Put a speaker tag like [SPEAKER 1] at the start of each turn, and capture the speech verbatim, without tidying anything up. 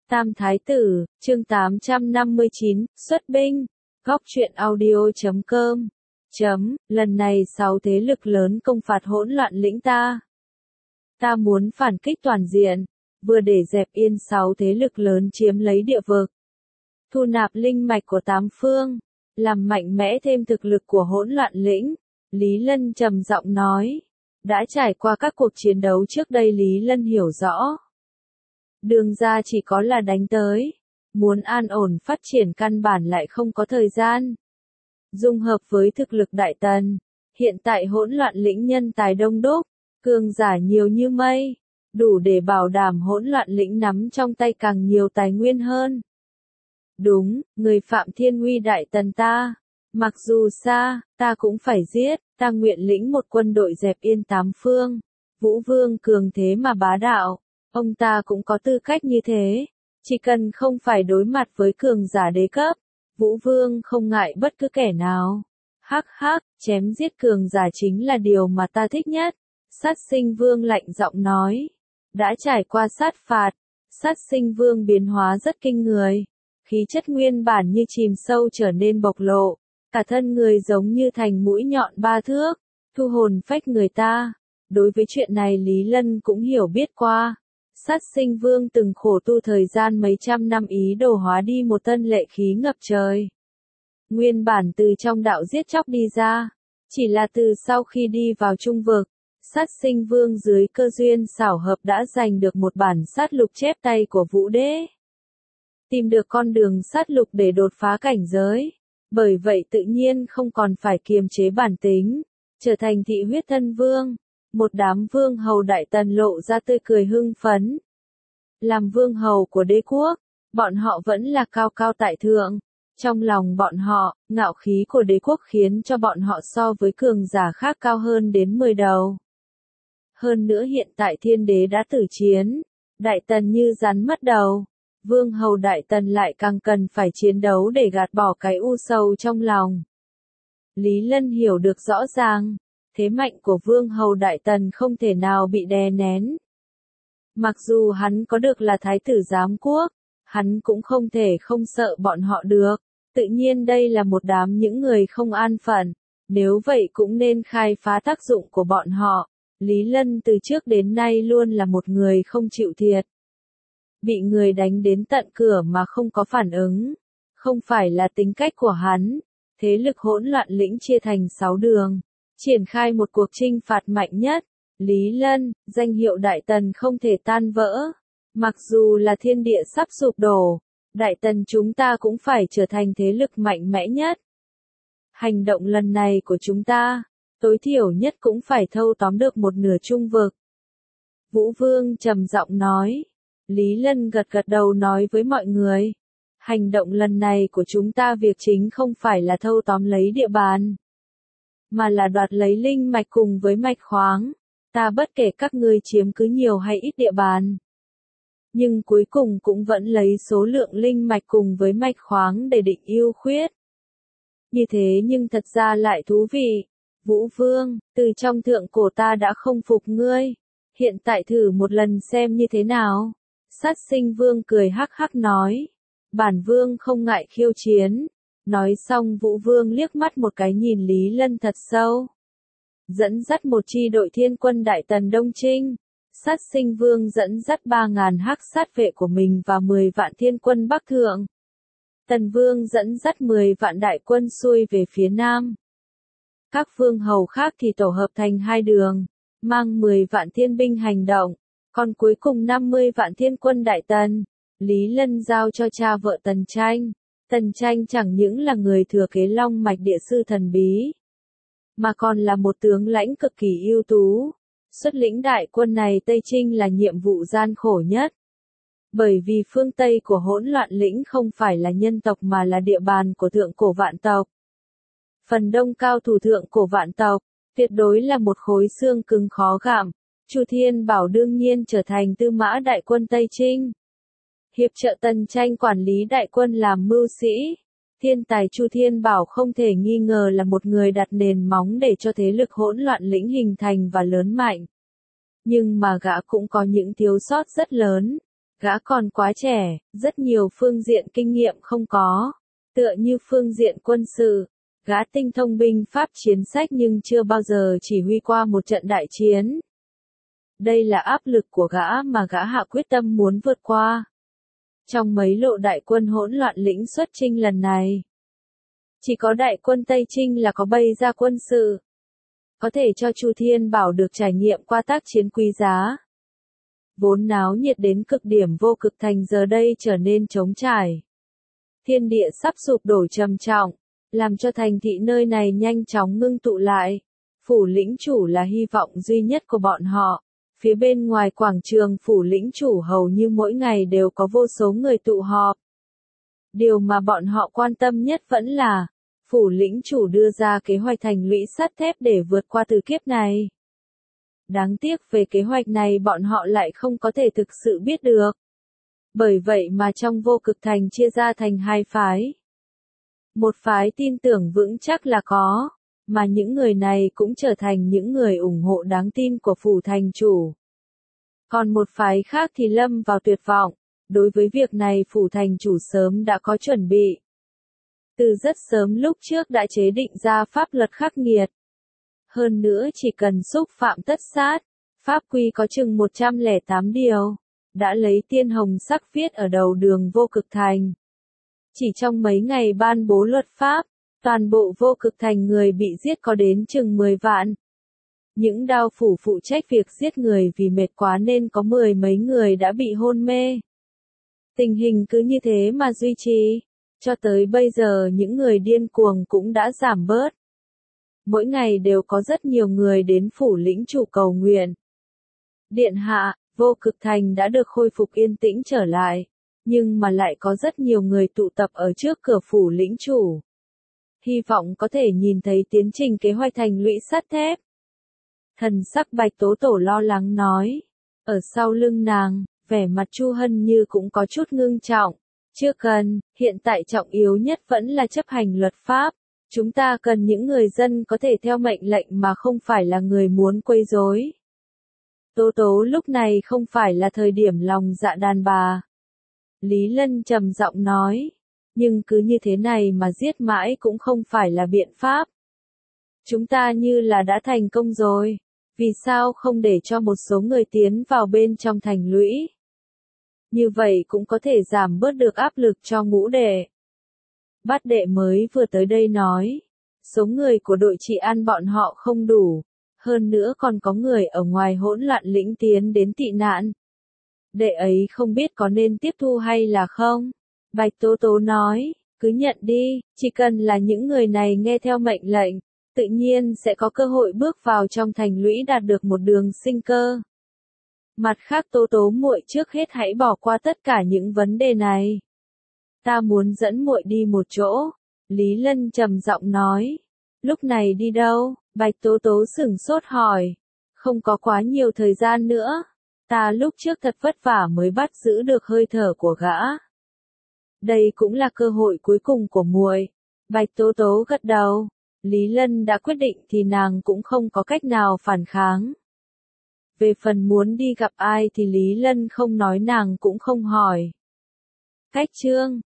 [SPEAKER 1] Tam Thái Tử, chương tám trăm năm mươi chín, xuất binh. Góc truyện audio chấm com. Chấm, lần này sáu thế lực lớn công phạt hỗn loạn lĩnh ta. Ta muốn phản kích toàn diện, vừa để dẹp yên sáu thế lực lớn chiếm lấy địa vực. Thu nạp linh mạch của tám phương, làm mạnh mẽ thêm thực lực của hỗn loạn lĩnh. Lý Lân trầm giọng nói. Đã trải qua các cuộc chiến đấu trước đây Lý Lân hiểu rõ. Đường ra chỉ có là đánh tới. Muốn an ổn phát triển căn bản lại không có thời gian. Dung hợp với thực lực Đại Tần. Hiện tại hỗn loạn lĩnh nhân tài đông đúc. Cường giả nhiều như mây. Đủ để bảo đảm hỗn loạn lĩnh nắm trong tay càng nhiều tài nguyên hơn. Đúng, người Phạm Thiên Uy Đại Tần ta. Mặc dù xa, ta cũng phải giết. Ta nguyện lĩnh một quân đội dẹp yên tám phương. Vũ Vương cường thế mà bá đạo. Ông ta cũng có tư cách như thế. Chỉ cần không phải đối mặt với cường giả đế cấp. Vũ Vương không ngại bất cứ kẻ nào. Hắc hắc, chém giết cường giả chính là điều mà ta thích nhất. Sát Sinh Vương lạnh giọng nói. Đã trải qua sát phạt. Sát Sinh Vương biến hóa rất kinh người. Khí chất nguyên bản như chìm sâu trở nên bộc lộ. Cả thân người giống như thành mũi nhọn ba thước. Thu hồn phách người ta. Đối với chuyện này Lý Lân cũng hiểu biết qua. Sát Sinh Vương từng khổ tu thời gian mấy trăm năm ý đồ hóa đi một tân lệ khí ngập trời. Nguyên bản từ trong đạo giết chóc đi ra. Chỉ là từ sau khi đi vào trung vực. Sát Sinh Vương dưới cơ duyên xảo hợp đã giành được một bản sát lục chép tay của Vũ Đế. Tìm được con đường sát lục để đột phá cảnh giới. Bởi vậy tự nhiên không còn phải kiềm chế bản tính. Trở thành thị huyết thân vương. Một đám vương hầu Đại Tần lộ ra tươi cười hưng phấn. Làm vương hầu của đế quốc, bọn họ vẫn là cao cao tại thượng. Trong lòng bọn họ, ngạo khí của đế quốc khiến cho bọn họ so với cường giả khác cao hơn đến mười đầu. Hơn nữa hiện tại thiên đế đã tử chiến, Đại Tần như rắn mất đầu. Vương hầu Đại Tần lại càng cần phải chiến đấu để gạt bỏ cái u sầu trong lòng. Lý Lân hiểu được rõ ràng. Thế mạnh của Vương hầu Đại Tần không thể nào bị đè nén. Mặc dù hắn có được là Thái tử giám quốc, hắn cũng không thể không sợ bọn họ được. Tự nhiên đây là một đám những người không an phận. Nếu vậy cũng nên khai phá tác dụng của bọn họ. Lý Lân từ trước đến nay luôn là một người không chịu thiệt. Bị người đánh đến tận cửa mà không có phản ứng. Không phải là tính cách của hắn. Thế lực hỗn loạn lĩnh chia thành sáu đường. Triển khai một cuộc chinh phạt mạnh nhất. Lý Lân, danh hiệu Đại Tần không thể tan vỡ. Mặc dù là thiên địa sắp sụp đổ, Đại Tần chúng ta cũng phải trở thành thế lực mạnh mẽ nhất. Hành động lần này của chúng ta, tối thiểu nhất cũng phải thâu tóm được một nửa trung vực. Vũ Vương trầm giọng nói. Lý Lân gật gật đầu nói với mọi người. Hành động lần này của chúng ta việc chính không phải là thâu tóm lấy địa bàn. Mà là đoạt lấy linh mạch cùng với mạch khoáng. Ta bất kể các ngươi chiếm cứ nhiều hay ít địa bàn. Nhưng cuối cùng cũng vẫn lấy số lượng linh mạch cùng với mạch khoáng để định ưu khuyết. Như thế nhưng thật ra lại thú vị. Vũ Vương, từ trong thượng cổ ta đã không phục ngươi. Hiện tại thử một lần xem như thế nào. Sát Sinh Vương cười hắc hắc nói. Bản Vương không ngại khiêu chiến. Nói xong Vũ Vương liếc mắt một cái nhìn Lý Lân thật sâu. Dẫn dắt một chi đội thiên quân Đại Tần Đông Trinh. Sát Sinh Vương dẫn dắt ba ngàn hắc sát vệ của mình và mười vạn thiên quân Bắc Thượng. Tần Vương dẫn dắt mười vạn đại quân xuôi về phía Nam. Các vương hầu khác thì tổ hợp thành hai đường. Mang mười vạn thiên binh hành động. Còn cuối cùng năm mươi vạn thiên quân Đại Tần. Lý Lân giao cho cha vợ Tần Tranh. Tần Tranh chẳng những là người thừa kế long mạch địa sư thần bí, mà còn là một tướng lãnh cực kỳ ưu tú. Xuất lĩnh đại quân này Tây Trinh là nhiệm vụ gian khổ nhất. Bởi vì phương Tây của hỗn loạn lĩnh không phải là nhân tộc mà là địa bàn của thượng cổ vạn tộc. Phần đông cao thủ thượng cổ vạn tộc, tuyệt đối là một khối xương cứng khó gặm. Chu Thiên Bảo đương nhiên trở thành tư mã đại quân Tây Trinh. Hiệp trợ Tần Tranh quản lý đại quân làm mưu sĩ. Thiên tài Chu Thiên Bảo không thể nghi ngờ là một người đặt nền móng để cho thế lực hỗn loạn lĩnh hình thành và lớn mạnh. Nhưng mà gã cũng có những thiếu sót rất lớn. Gã còn quá trẻ, rất nhiều phương diện kinh nghiệm không có. Tựa như phương diện quân sự, gã tinh thông binh pháp chiến sách nhưng chưa bao giờ chỉ huy qua một trận đại chiến. Đây là áp lực của gã mà gã hạ quyết tâm muốn vượt qua. Trong mấy lộ đại quân hỗn loạn lĩnh xuất chinh lần này, chỉ có đại quân Tây Trinh là có bày ra quân sự, có thể cho Chu Thiên Bảo được trải nghiệm qua tác chiến quý giá. Vốn náo nhiệt đến cực điểm vô cực thành giờ đây trở nên trống trải. Thiên địa sắp sụp đổ trầm trọng, làm cho thành thị nơi này nhanh chóng ngưng tụ lại. Phủ lĩnh chủ là hy vọng duy nhất của bọn họ. Phía bên ngoài quảng trường phủ lĩnh chủ hầu như mỗi ngày đều có vô số người tụ họp. Điều mà bọn họ quan tâm nhất vẫn là, phủ lĩnh chủ đưa ra kế hoạch thành lũy sắt thép để vượt qua tử kiếp này. Đáng tiếc về kế hoạch này bọn họ lại không có thể thực sự biết được. Bởi vậy mà trong vô cực thành chia ra thành hai phái. Một phái tin tưởng vững chắc là có, mà những người này cũng trở thành những người ủng hộ đáng tin của phủ thành chủ. Còn một phái khác thì lâm vào tuyệt vọng, đối với việc này phủ thành chủ sớm đã có chuẩn bị. Từ rất sớm lúc trước đã chế định ra pháp luật khắc nghiệt. Hơn nữa chỉ cần xúc phạm tất sát, pháp quy có chừng một trăm lẻ tám điều, đã lấy tiên hồng sắc viết ở đầu đường vô cực thành. Chỉ trong mấy ngày ban bố luật pháp, toàn bộ vô cực thành người bị giết có đến chừng mười vạn. Những đao phủ phụ trách việc giết người vì mệt quá nên có mười mấy người đã bị hôn mê. Tình hình cứ như thế mà duy trì, cho tới bây giờ những người điên cuồng cũng đã giảm bớt. Mỗi ngày đều có rất nhiều người đến phủ lĩnh chủ cầu nguyện. Điện hạ, vô cực thành đã được khôi phục yên tĩnh trở lại, nhưng mà lại có rất nhiều người tụ tập ở trước cửa phủ lĩnh chủ. Hy vọng có thể nhìn thấy tiến trình kế hoạch thành lũy sắt thép. Thần sắc Bạch Tố Tổ lo lắng nói. Ở sau lưng nàng, vẻ mặt Chu Hân Như cũng có chút ngưng trọng. Chưa cần, hiện tại trọng yếu nhất vẫn là chấp hành luật pháp. Chúng ta cần những người dân có thể theo mệnh lệnh mà không phải là người muốn quấy rối. Tố Tố lúc này không phải là thời điểm lòng dạ đàn bà. Lý Lân trầm giọng nói. Nhưng cứ như thế này mà giết mãi cũng không phải là biện pháp. Chúng ta như là đã thành công rồi. Vì sao không để cho một số người tiến vào bên trong thành lũy? Như vậy cũng có thể giảm bớt được áp lực cho ngũ đệ. Bát đệ mới vừa tới đây nói. Số người của đội trị an bọn họ không đủ. Hơn nữa còn có người ở ngoài hỗn loạn lĩnh tiến đến tị nạn. Đệ ấy không biết có nên tiếp thu hay là không? Bạch Tố Tố nói, cứ nhận đi, chỉ cần là những người này nghe theo mệnh lệnh, tự nhiên sẽ có cơ hội bước vào trong thành lũy đạt được một đường sinh cơ. Mặt khác Tố Tố muội trước hết hãy bỏ qua tất cả những vấn đề này. Ta muốn dẫn muội đi một chỗ, Lý Lân trầm giọng nói. Lúc này đi đâu? Bạch Tố Tố sửng sốt hỏi. Không có quá nhiều thời gian nữa. Ta lúc trước thật vất vả mới bắt giữ được hơi thở của gã. Đây cũng là cơ hội cuối cùng của muội. Bạch Tố Tố gật đầu. Lý Lân đã quyết định thì nàng cũng không có cách nào phản kháng. Về phần muốn đi gặp ai thì Lý Lân không nói nàng cũng không hỏi. Cách chương